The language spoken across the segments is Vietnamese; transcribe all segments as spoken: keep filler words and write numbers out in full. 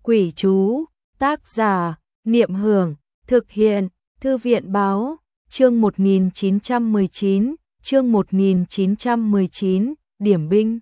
Quỷ chú, tác giả, Niệm Hưởng, thực hiện, Thư viện báo, chương một nghìn chín trăm mười chín, chương một nghìn chín trăm mười chín, điểm binh.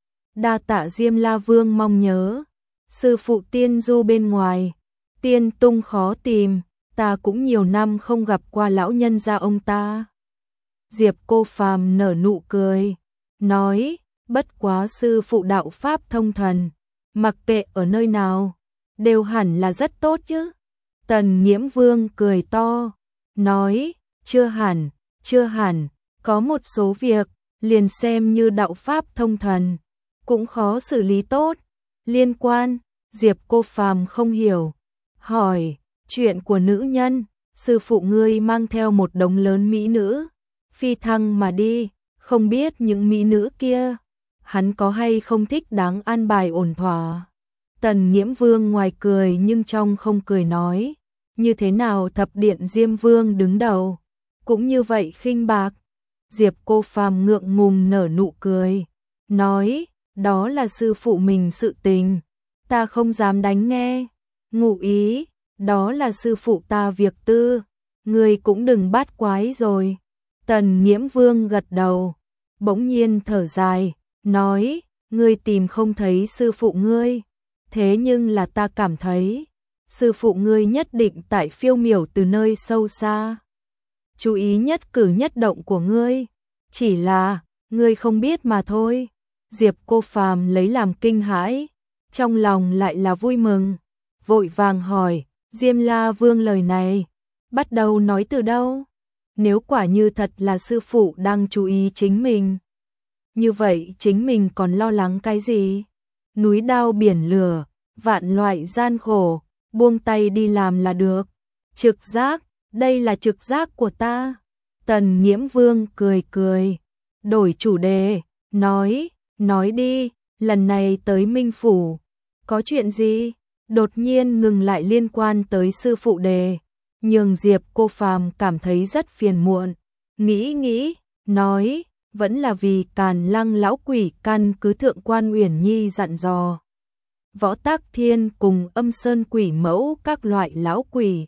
Đa tạ Diêm La Vương mong nhớ, sư phụ tiên du bên ngoài, tiên tung khó tìm, ta cũng nhiều năm không gặp qua lão nhân gia ông ta. Diệp Cô Phàm nở nụ cười, nói, bất quá sư phụ đạo pháp thông thần, mặc kệ ở nơi nào, đều hẳn là rất tốt chứ. Tần Nghiễm Vương cười to, nói, chưa hẳn, chưa hẳn, có một số việc, liền xem như đạo pháp thông thần, cũng khó xử lý tốt. Liên quan, Diệp Cô Phàm không hiểu, hỏi, chuyện của nữ nhân, sư phụ ngươi mang theo một đống lớn mỹ nữ, phi thăng mà đi, không biết những mỹ nữ kia, hắn có hay không thích đáng an bài ổn thỏa. Tần Nghiễm Vương ngoài cười nhưng trong không cười nói, như thế nào thập điện Diêm Vương đứng đầu, cũng như vậy khinh bạc. Diệp Cô Phàm ngượng ngùng nở nụ cười, nói, đó là sư phụ mình sự tình, ta không dám đánh nghe. Ngụ ý, đó là sư phụ ta việc tư, ngươi cũng đừng bắt quái rồi. Tần Nghiễm Vương gật đầu, bỗng nhiên thở dài, nói, ngươi tìm không thấy sư phụ ngươi, thế nhưng là ta cảm thấy, sư phụ ngươi nhất định tại phiêu miểu từ nơi sâu xa, chú ý nhất cử nhất động của ngươi, chỉ là, ngươi không biết mà thôi. Diệp Cô Phàm lấy làm kinh hãi, trong lòng lại là vui mừng, vội vàng hỏi, Diêm La Vương lời này, bắt đầu nói từ đâu? Nếu quả như thật là sư phụ đang chú ý chính mình, như vậy chính mình còn lo lắng cái gì? Núi đao biển lửa, vạn loại gian khổ, buông tay đi làm là được. Trực giác, đây là trực giác của ta. Tần Nghiễm Vương cười cười, đổi chủ đề, nói, nói đi, lần này tới Minh Phủ, có chuyện gì? Đột nhiên ngừng lại liên quan tới sư phụ đề, nhường Diệp Cô Phàm cảm thấy rất phiền muộn, nghĩ nghĩ, nói, vẫn là vì Càn Lăng lão quỷ căn cứ thượng quan Uyển Nhi dặn dò. Võ Tắc Thiên cùng Âm Sơn quỷ mẫu các loại lão quỷ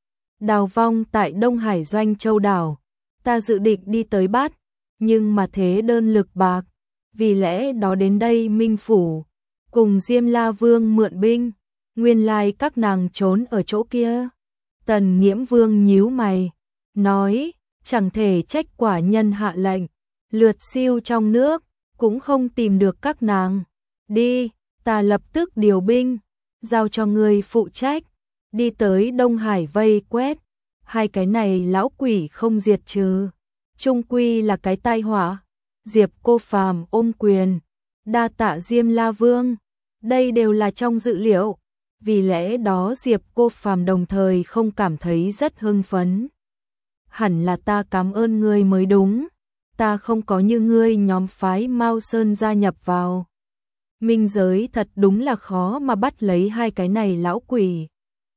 đào vong tại Đông Hải Doanh Châu đảo, ta dự định đi tới bắt, nhưng mà thế đơn lực bạc, vì lẽ đó đến đây Minh Phủ, cùng Diêm La Vương mượn binh, nguyên lai các nàng trốn ở chỗ kia. Tần Nghiễm Vương nhíu mày, nói, chẳng thể trách quả nhân hạ lệnh, lượt siêu trong nước, cũng không tìm được các nàng. Đi, ta lập tức điều binh, giao cho người phụ trách, đi tới Đông Hải vây quét, hai cái này lão quỷ không diệt trừ, chung quy là cái tai họa. Diệp Cô Phàm ôm quyền, đa tạ Diêm La Vương, đây đều là trong dự liệu. Vì lẽ đó Diệp Cô Phàm đồng thời không cảm thấy rất hưng phấn. Hẳn là ta cảm ơn ngươi mới đúng, ta không có như ngươi nhóm phái Mao Sơn gia nhập vào minh giới, thật đúng là khó mà bắt lấy hai cái này lão quỷ.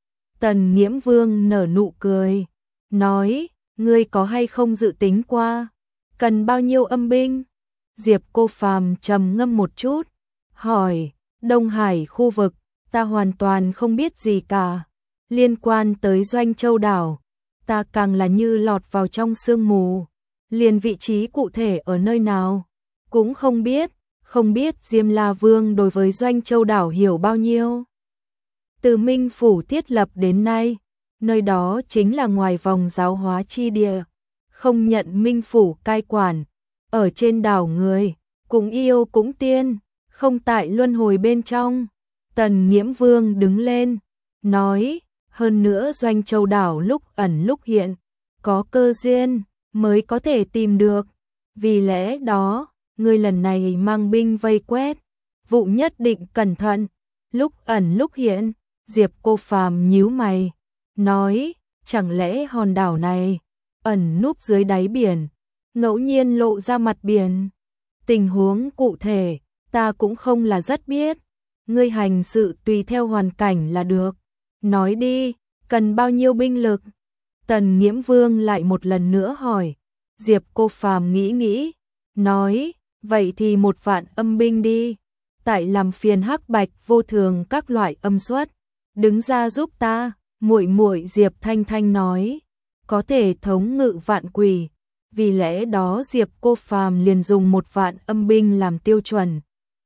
Tần Nghiễm Vương nở nụ cười, nói, ngươi có hay không dự tính qua, cần bao nhiêu âm binh? Diệp Cô Phàm trầm ngâm một chút, hỏi, Đông Hải khu vực, ta hoàn toàn không biết gì cả, liên quan tới Doanh Châu đảo, ta càng là như lọt vào trong sương mù, liền vị trí cụ thể ở nơi nào, cũng không biết, không biết Diêm La Vương đối với Doanh Châu đảo hiểu bao nhiêu. Từ Minh Phủ thiết lập đến nay, nơi đó chính là ngoài vòng giáo hóa chi địa, không nhận Minh Phủ cai quản, ở trên đảo người, cũng yêu cũng tiên, không tại luân hồi bên trong. Tần Nghiễm Vương đứng lên, nói, hơn nữa Doanh Châu đảo lúc ẩn lúc hiện, có cơ duyên, mới có thể tìm được. Vì lẽ đó, người lần này mang binh vây quét, vụ nhất định cẩn thận, lúc ẩn lúc hiện. Diệp Cô Phàm nhíu mày, nói, chẳng lẽ hòn đảo này, ẩn núp dưới đáy biển, ngẫu nhiên lộ ra mặt biển. Tình huống cụ thể, ta cũng không là rất biết. Ngươi hành sự tùy theo hoàn cảnh là được. Nói đi, cần bao nhiêu binh lực? Tần Nghiễm Vương lại một lần nữa hỏi. Diệp Cô Phàm nghĩ nghĩ, nói, vậy thì một vạn âm binh đi. Tại làm phiền Hắc Bạch Vô Thường các loại âm suất, đứng ra giúp ta. Muội muội Diệp Thanh Thanh nói, có thể thống ngự vạn quỷ, vì lẽ đó Diệp Cô Phàm liền dùng một vạn âm binh làm tiêu chuẩn.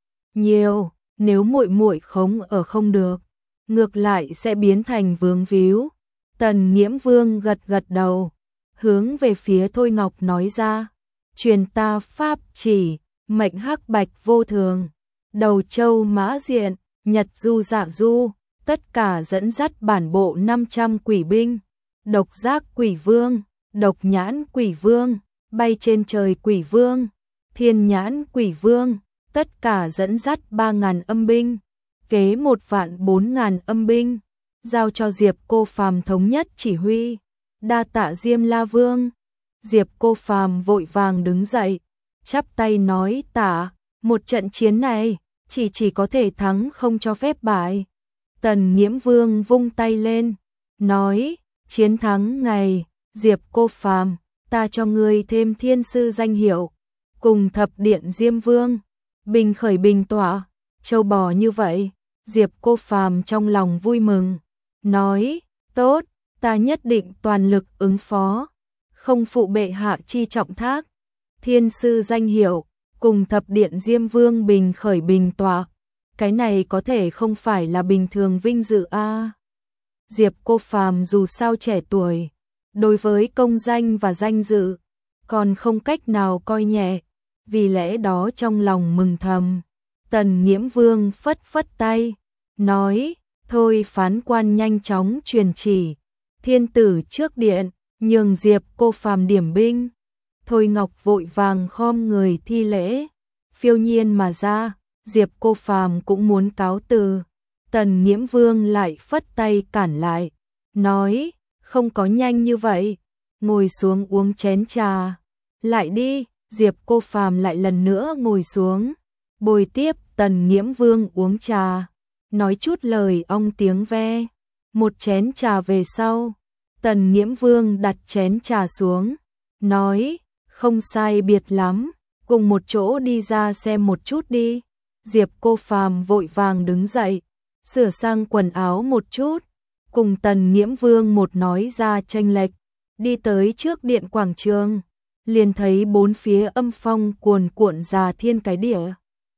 Nhiều, nếu muội muội khống ở không được, ngược lại sẽ biến thành vướng víu. Tần Nghiễm Vương gật gật đầu, hướng về phía Thôi Ngọc nói ra, truyền ta pháp chỉ, mệnh hắc bạch vô thường, đầu châu mã diện, nhật du dạ du, tất cả dẫn dắt bản bộ năm trăm quỷ binh, độc giác quỷ vương, độc nhãn quỷ vương, bay trên trời quỷ vương, thiên nhãn quỷ vương, tất cả dẫn dắt ba ngàn âm binh, kế một vạn bốn ngàn âm binh, giao cho Diệp Cô Phàm thống nhất chỉ huy. Đa tạ Diêm La Vương. Diệp Cô Phàm vội vàng đứng dậy, chắp tay nói tạ, một trận chiến này, chỉ chỉ có thể thắng không cho phép bại. Tần Nghiễm Vương vung tay lên, nói, chiến thắng ngày, Diệp Cô Phàm, ta cho ngươi thêm thiên sư danh hiệu, cùng thập điện Diêm Vương, bình khởi bình tọa, châu bò như vậy. Diệp Cô Phàm trong lòng vui mừng, nói, tốt, ta nhất định toàn lực ứng phó, không phụ bệ hạ chi trọng thác. Thiên sư danh hiệu, cùng thập điện Diêm Vương bình khởi bình tọa, cái này có thể không phải là bình thường vinh dự a. À. Diệp Cô Phàm dù sao trẻ tuổi, đối với công danh và danh dự, còn không cách nào coi nhẹ, vì lẽ đó trong lòng mừng thầm. Tần Nghiễm Vương phất phất tay, nói, thôi phán quan nhanh chóng truyền chỉ, thiên tử trước điện, nhường Diệp Cô Phàm điểm binh. Thôi Ngọc vội vàng khom người thi lễ, phiêu nhiên mà ra. Diệp Cô Phàm cũng muốn cáo từ, Tần Nghiễm Vương lại phất tay cản lại, nói, không có nhanh như vậy, ngồi xuống uống chén trà. Lại đi. Diệp Cô Phàm lại lần nữa ngồi xuống, bồi tiếp Tần Nghiễm Vương uống trà, nói chút lời ong tiếng ve. Một chén trà về sau, Tần Nghiễm Vương đặt chén trà xuống, nói, không sai biệt lắm, cùng một chỗ đi ra xem một chút đi. Diệp Cô Phàm vội vàng đứng dậy, sửa sang quần áo một chút, cùng Tần Nghiễm Vương một nói ra chênh lệch, đi tới trước điện quảng trường, liền thấy bốn phía âm phong cuồn cuộn ra thiên cái địa.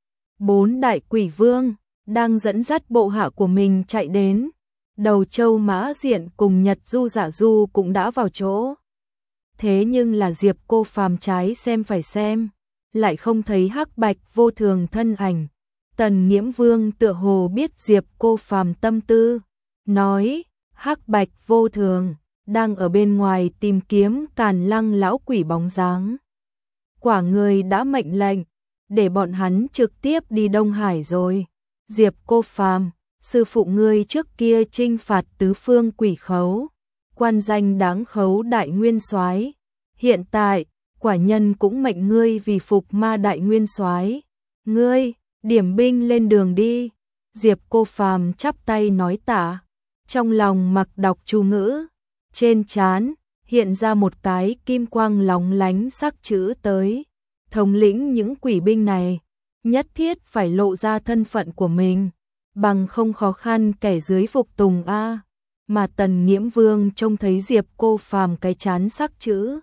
Bốn đại quỷ vương đang dẫn dắt bộ hạ của mình chạy đến, đầu châu mã diện cùng nhật du dạ du cũng đã vào chỗ. Thế nhưng là Diệp Cô Phàm trái xem phải xem, lại không thấy hắc bạch vô thường thân ảnh. Tần Nghiễm Vương tựa hồ biết Diệp Cô Phàm tâm tư, nói, hắc bạch vô thường đang ở bên ngoài tìm kiếm Càn Lăng lão quỷ bóng dáng. Quả người đã mệnh lệnh, để bọn hắn trực tiếp đi Đông Hải rồi. Diệp Cô Phàm, sư phụ ngươi trước kia chinh phạt tứ phương quỷ khấu, quan danh đáng khấu đại nguyên soái. Hiện tại, quả nhân cũng mệnh ngươi vì phục ma đại nguyên soái. Ngươi, điểm binh lên đường đi. Diệp Cô Phàm chắp tay nói tạ, trong lòng mặc đọc chú ngữ. Trên trán hiện ra một cái kim quang lóng lánh sắc chữ tới. Thống lĩnh những quỷ binh này, nhất thiết phải lộ ra thân phận của mình, bằng không khó khăn kẻ dưới phục tùng a. Mà Tần Nghiễm Vương trông thấy Diệp Cô Phàm cái chán sắc chữ,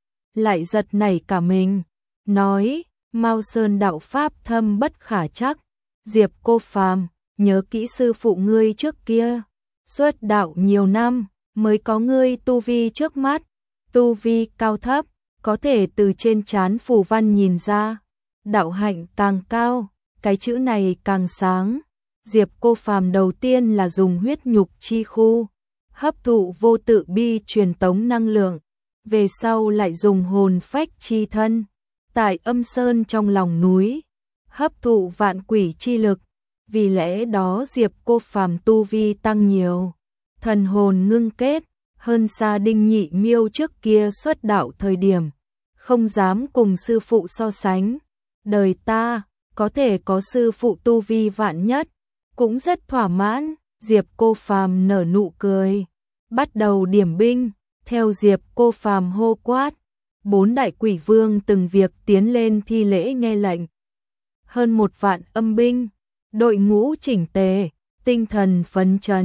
lại giật nảy cả mình, nói, Mao Sơn đạo pháp thâm bất khả chắc. Diệp Cô Phàm, nhớ kỹ sư phụ ngươi trước kia, xuất đạo nhiều năm mới có ngươi tu vi trước mắt, tu vi cao thấp, có thể từ trên trán phù văn nhìn ra, đạo hạnh càng cao, cái chữ này càng sáng. Diệp Cô Phàm đầu tiên là dùng huyết nhục chi khu, hấp thụ vô tự bi truyền tống năng lượng, về sau lại dùng hồn phách chi thân, tại âm sơn trong lòng núi, hấp thụ vạn quỷ chi lực, vì lẽ đó Diệp Cô Phàm tu vi tăng nhiều, thần hồn ngưng kết, hơn xa Đinh Nhị Miêu trước kia xuất đạo thời điểm, không dám cùng sư phụ so sánh. Đời ta, có thể có sư phụ tu vi vạn nhất, cũng rất thỏa mãn. Diệp Cô Phàm nở nụ cười, bắt đầu điểm binh, theo Diệp Cô Phàm hô quát, bốn đại quỷ vương từng việc tiến lên thi lễ nghe lệnh. Hơn một vạn âm binh, đội ngũ chỉnh tề, tinh thần phấn chấn,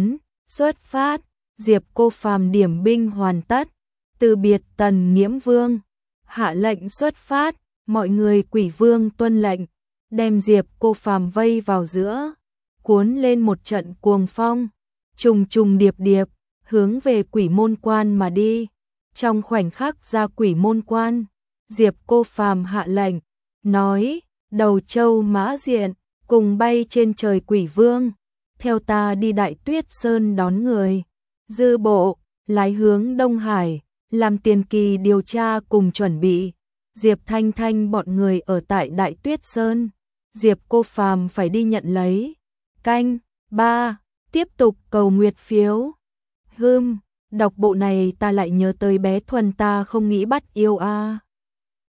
Xuất phát, Diệp Cô Phàm điểm binh hoàn tất, từ biệt Tần Nghiễm Vương, hạ lệnh xuất phát, mọi người Quỷ Vương tuân lệnh, đem Diệp Cô Phàm vây vào giữa, cuốn lên một trận cuồng phong, trùng trùng điệp điệp, hướng về Quỷ Môn Quan mà đi. Trong khoảnh khắc ra Quỷ Môn Quan, Diệp Cô Phàm hạ lệnh, nói, Đầu Châu Mã Diện, cùng bay trên trời Quỷ Vương, theo ta đi Đại Tuyết Sơn đón người. Dư bộ, lái hướng Đông Hải, làm tiền kỳ điều tra cùng chuẩn bị. Diệp Thanh Thanh bọn người ở tại Đại Tuyết Sơn, Diệp Cô Phàm phải đi nhận lấy. Canh ba. Tiếp tục cầu nguyệt phiếu. Hừm, đọc bộ này ta lại nhớ tới bé Thuần ta không nghĩ bắt yêu a. À.